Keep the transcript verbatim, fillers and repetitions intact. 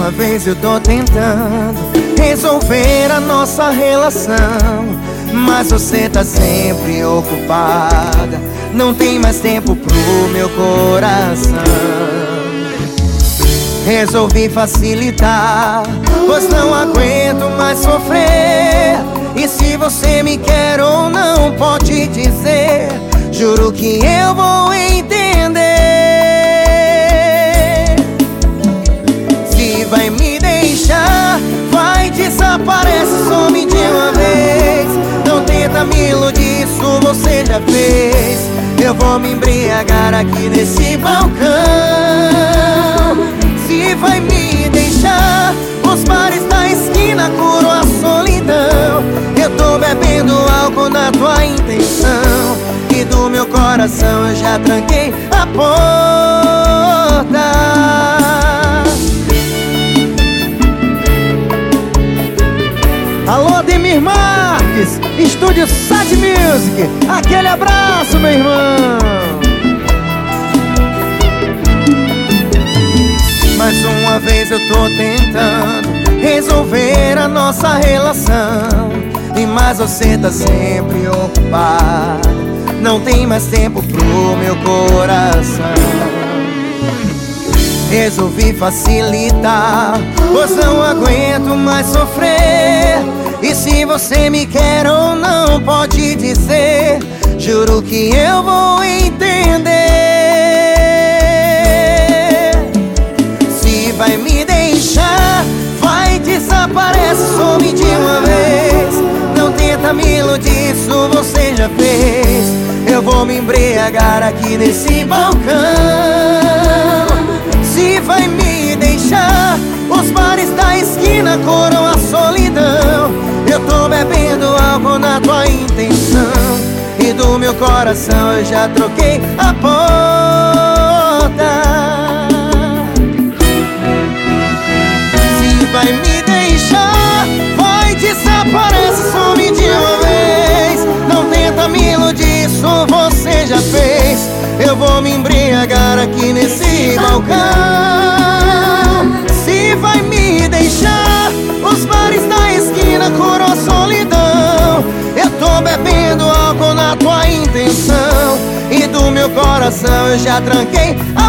uma vez eu tô tentando resolver a nossa relação, mas você tá sempre ocupada, não tem mais tempo pro meu coração. Resolvi facilitar, pois não aguento mais sofrer. E se você me quer ou não, pode dizer, juro que eu vou entender. Se vai me deixar, vai, desaparece, some de uma vez. Não tenta me iludir, isso você já fez. Eu vou me embriagar aqui nesse balcão. Se vai me deixar, os bares da esquina curam a solidão. Eu tô bebendo álcool na tua intenção, e do meu coração eu já tranquei a porta. Alô, Ademir Marques, Estúdio Sad Music. Aquele abraço, meu irmão. Mais uma vez eu tô tentando resolver a nossa relação, e mais você tá sempre ocupada, não tem mais tempo pro meu coração. Resolvi facilitar, pois não aguento mais sofrer. E se você me quer ou não, pode dizer, juro que eu vou entender. Se vai me deixar, vai, desaparece, some de uma vez. Não tenta me iludir, isso você já fez. Eu vou me embriagar aqui nesse balcão. Se vai me deixar, os bares da esquina curam a solidão. Eu tô bebendo álcool na tua intenção, e do meu coração eu já troquei a porta. Se vai me deixar, vai, desaparece, some de uma vez. Não tenta me iludir, isso você já fez. Eu vou me embriagar aqui nesse balcão. Se vai me deixar, os bares da esquina curam a solidão. Eu tô bebendo álcool na tua intenção, e do meu coração eu já tranquei a